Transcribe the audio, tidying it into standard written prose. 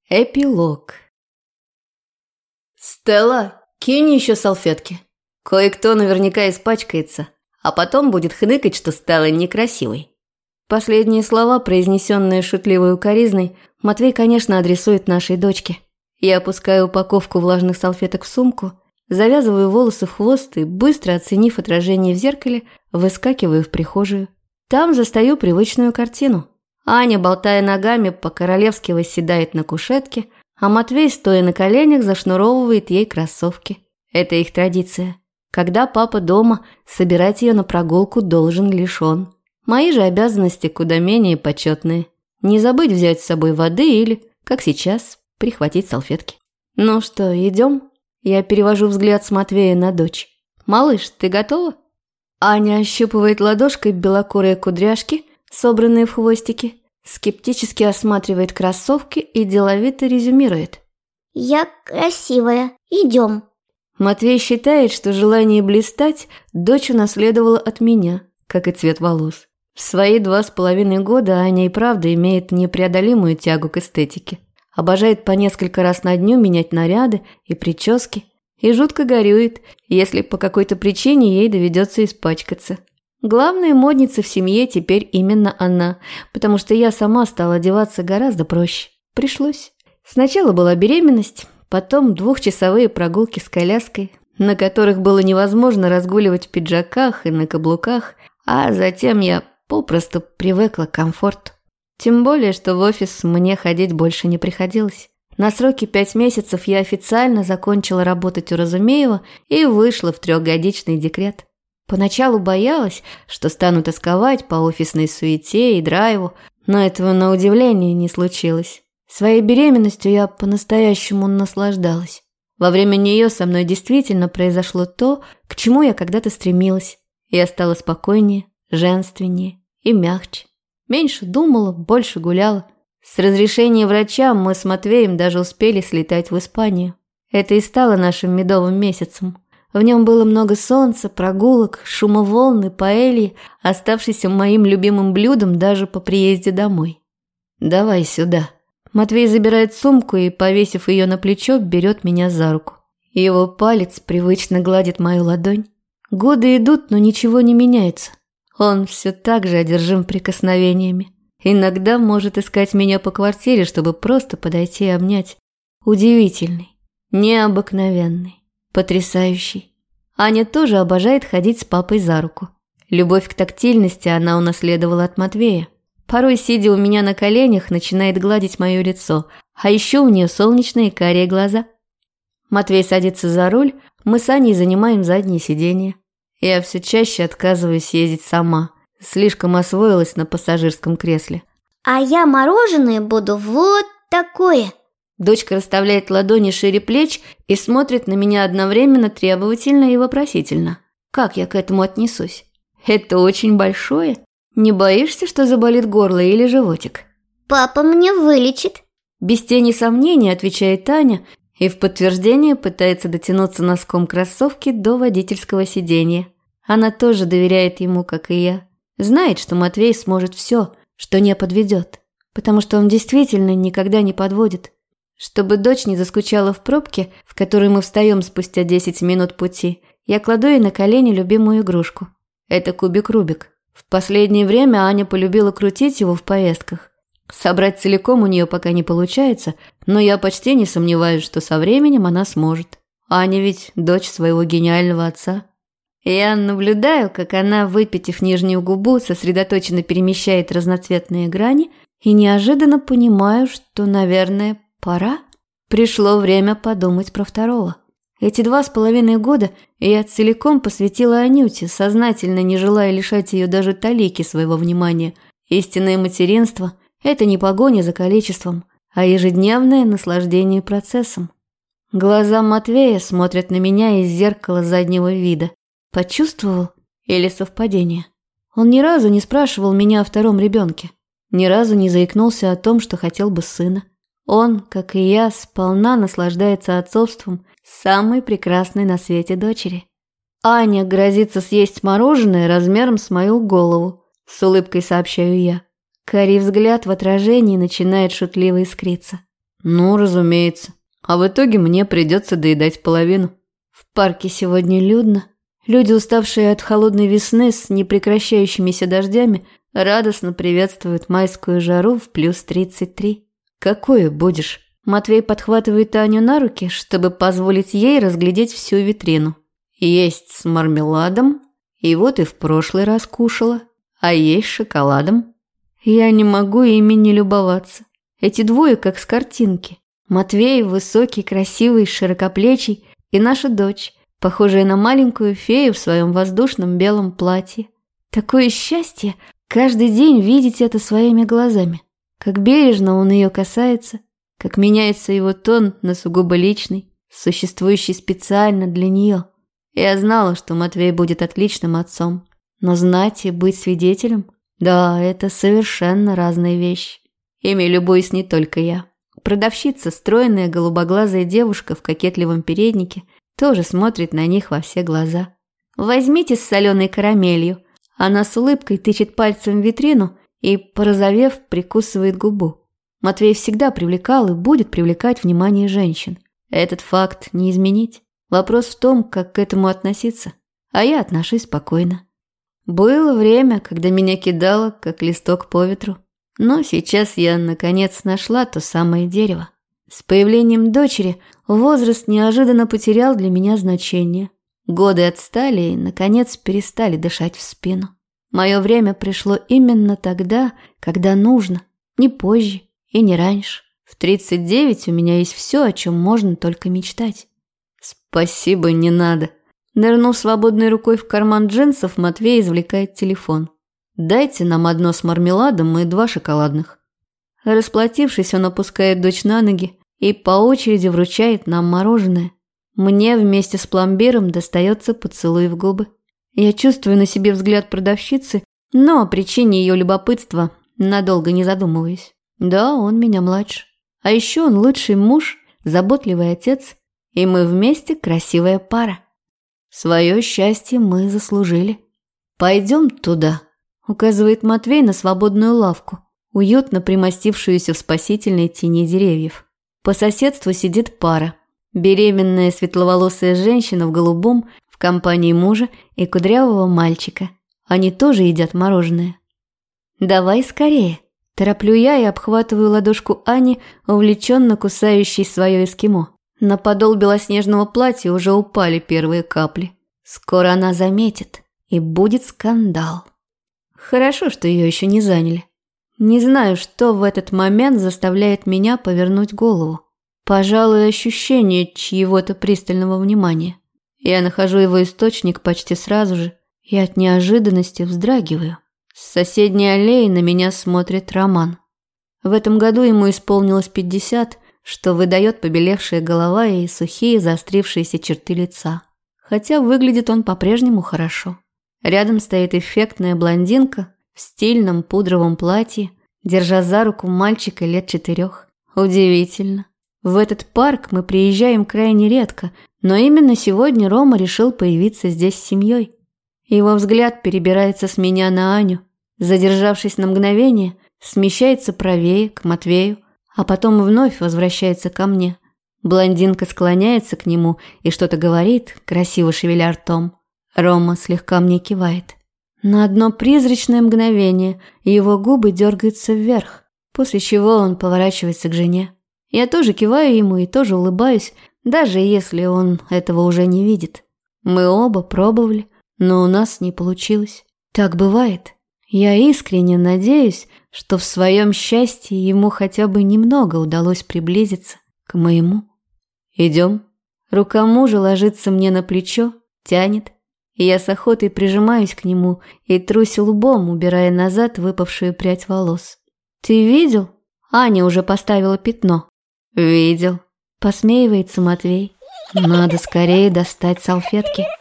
Эпилог. «Стелла, кинь еще салфетки. Кое-кто наверняка испачкается, а потом будет хныкать, что стала некрасивой». Последние слова, произнесенные шутливой укоризной, Матвей, конечно, адресует нашей дочке. Я опускаю упаковку влажных салфеток в сумку, завязываю волосы в хвост и, быстро оценив отражение в зеркале, выскакиваю в прихожую. Там застаю привычную картину. Аня, болтая ногами, по-королевски восседает на кушетке, а Матвей, стоя на коленях, зашнуровывает ей кроссовки. Это их традиция. Когда папа дома, собирать ее на прогулку должен лишь он. Мои же обязанности куда менее почетные. Не забыть взять с собой воды или, как сейчас, прихватить салфетки. «Ну что, идем?» Я перевожу взгляд с Матвея на дочь. «Малыш, ты готова?» Аня ощупывает ладошкой белокурые кудряшки, собранные в хвостики, скептически осматривает кроссовки и деловито резюмирует. «Я красивая. Идем». Матвей считает, что желание блистать дочь унаследовала от меня, как и цвет волос. В свои 2,5 года Аня и правда имеет непреодолимую тягу к эстетике. Обожает по несколько раз на дню менять наряды и прически. И жутко горюет, если по какой-то причине ей доведется испачкаться. Главная модница в семье теперь именно она, потому что я сама стала одеваться гораздо проще. Пришлось. Сначала была беременность, потом 2-часовые прогулки с коляской, на которых было невозможно разгуливать в пиджаках и на каблуках, а затем я попросту привыкла к комфорту. Тем более, что в офис мне ходить больше не приходилось. На сроки 5 месяцев я официально закончила работать у Разумеева и вышла в 3-годичный декрет. Поначалу боялась, что стану тосковать по офисной суете и драйву, но этого, на удивление, не случилось. Своей беременностью я по-настоящему наслаждалась. Во время нее со мной действительно произошло то, к чему я когда-то стремилась. Я стала спокойнее, женственнее и мягче. Меньше думала, больше гуляла. С разрешения врача мы с Матвеем даже успели слетать в Испанию. Это и стало нашим медовым месяцем. В нем было много солнца, прогулок, шума волн и паэльи, оставшейся моим любимым блюдом даже по приезде домой. «Давай сюда». Матвей забирает сумку и, повесив ее на плечо, берет меня за руку. Его палец привычно гладит мою ладонь. Годы идут, но ничего не меняется. Он все так же одержим прикосновениями. Иногда может искать меня по квартире, чтобы просто подойти и обнять. Удивительный, необыкновенный, потрясающий. Аня тоже обожает ходить с папой за руку. Любовь к тактильности она унаследовала от Матвея. Порой, сидя у меня на коленях, начинает гладить мое лицо, а еще у нее солнечные карие глаза. Матвей садится за руль, мы с Аней занимаем заднее сиденье. Я все чаще отказываюсь ездить сама. Слишком освоилась на пассажирском кресле. «А я мороженое буду вот такое». Дочка расставляет ладони шире плеч и смотрит на меня одновременно требовательно и вопросительно. Как я к этому отнесусь? Это очень большое? Не боишься, что заболит горло или животик? «Папа мне вылечит». Без тени сомнения отвечает Таня и в подтверждение пытается дотянуться носком кроссовки до водительского сиденья. Она тоже доверяет ему, как и я. Знает, что Матвей сможет все, что не подведет, потому что он действительно никогда не подводит. Чтобы дочь не заскучала в пробке, в которой мы встаем спустя 10 минут пути, я кладу ей на колени любимую игрушку. Это кубик Рубик. В последнее время Аня полюбила крутить его в поездках. Собрать целиком у нее пока не получается, но я почти не сомневаюсь, что со временем она сможет. Аня ведь дочь своего гениального отца. Я наблюдаю, как она, выпитив нижнюю губу, сосредоточенно перемещает разноцветные грани и неожиданно понимаю, что, наверное, пора. Пришло время подумать про второго. Эти 2,5 года я целиком посвятила Анюте, сознательно не желая лишать ее даже талики своего внимания. Истинное материнство – это не погоня за количеством, а ежедневное наслаждение процессом. Глаза Матвея смотрят на меня из зеркала заднего вида. Почувствовал или совпадение? Он ни разу не спрашивал меня о втором ребенке. Ни разу не заикнулся о том, что хотел бы сына. Он, как и я, сполна наслаждается отцовством самой прекрасной на свете дочери. Аня грозится съесть мороженое размером с мою голову, с улыбкой сообщаю я. Карий взгляд в отражении начинает шутливо искриться. Ну, разумеется. А в итоге мне придется доедать половину. В парке сегодня людно. Люди, уставшие от холодной весны с непрекращающимися дождями, радостно приветствуют майскую жару в плюс 33. Какое будешь? Матвей подхватывает Аню на руки, чтобы позволить ей разглядеть всю витрину. Есть с мармеладом, и вот и в прошлый раз кушала, а есть с шоколадом. Я не могу ими не любоваться. Эти двое как с картинки. Матвей высокий, красивый, широкоплечий, и наша дочь, похожая на маленькую фею в своем воздушном белом платье. Такое счастье каждый день видеть это своими глазами. Как бережно он ее касается, как меняется его тон на сугубо личный, существующий специально для нее. Я знала, что Матвей будет отличным отцом, но знать и быть свидетелем, да, это совершенно разные вещи. Ими любуюсь не только я. Продавщица, стройная голубоглазая девушка в кокетливом переднике, тоже смотрит на них во все глаза. «Возьмите с соленой карамелью». Она с улыбкой тычет пальцем в витрину и, порозовев, прикусывает губу. Матвей всегда привлекал и будет привлекать внимание женщин. Этот факт не изменить. Вопрос в том, как к этому относиться. А я отношусь спокойно. Было время, когда меня кидало, как листок по ветру. Но сейчас я, наконец, нашла то самое дерево. С появлением дочери возраст неожиданно потерял для меня значение. Годы отстали и, наконец, перестали дышать в спину. Мое время пришло именно тогда, когда нужно, не позже и не раньше. В 39 у меня есть все, о чем можно только мечтать. Спасибо, не надо. Нырнув свободной рукой в карман джинсов, Матвей извлекает телефон. Дайте нам одно с мармеладом и 2 шоколадных. Расплатившись, он опускает дочь на ноги и по очереди вручает нам мороженое. Мне вместе с пломбиром достается поцелуй в губы. Я чувствую на себе взгляд продавщицы, но о причине ее любопытства надолго не задумываюсь. Да, он меня младше. А еще он лучший муж, заботливый отец, и мы вместе красивая пара. Свое счастье мы заслужили. Пойдем туда, указывает Матвей на свободную лавку, уютно примостившуюся в спасительной тени деревьев. По соседству сидит пара. Беременная светловолосая женщина в голубом в компании мужа и кудрявого мальчика. Они тоже едят мороженое. «Давай скорее!» Тороплю я и обхватываю ладошку Ани, увлеченно кусающей свое эскимо. На подол белоснежного платья уже упали первые капли. Скоро она заметит, и будет скандал. Хорошо, что ее еще не заняли. Не знаю, что в этот момент заставляет меня повернуть голову. Пожалуй, ощущение чьего-то пристального внимания. Я нахожу его источник почти сразу же и от неожиданности вздрагиваю. С соседней аллеи на меня смотрит Роман. В этом году ему исполнилось 50, что выдает побелевшая голова и сухие заострившиеся черты лица. Хотя выглядит он по-прежнему хорошо. Рядом стоит эффектная блондинка в стильном пудровом платье, держа за руку мальчика лет 4. Удивительно. В этот парк мы приезжаем крайне редко, но именно сегодня Рома решил появиться здесь с семьей. Его взгляд перебирается с меня на Аню, задержавшись на мгновение, смещается правее, к Матвею, а потом вновь возвращается ко мне. Блондинка склоняется к нему и что-то говорит, красиво шевеля ртом. Рома слегка мне кивает. На одно призрачное мгновение его губы дергаются вверх, после чего он поворачивается к жене. Я тоже киваю ему и тоже улыбаюсь, даже если он этого уже не видит. Мы оба пробовали, но у нас не получилось. Так бывает. Я искренне надеюсь, что в своем счастье ему хотя бы немного удалось приблизиться к моему. Идем. Рука мужа ложится мне на плечо, тянет, и я с охотой прижимаюсь к нему и трусь лбом, убирая назад выпавшую прядь волос. Ты видел? Аня уже поставила пятно. Видел. Посмеивается Матвей. Надо скорее достать салфетки.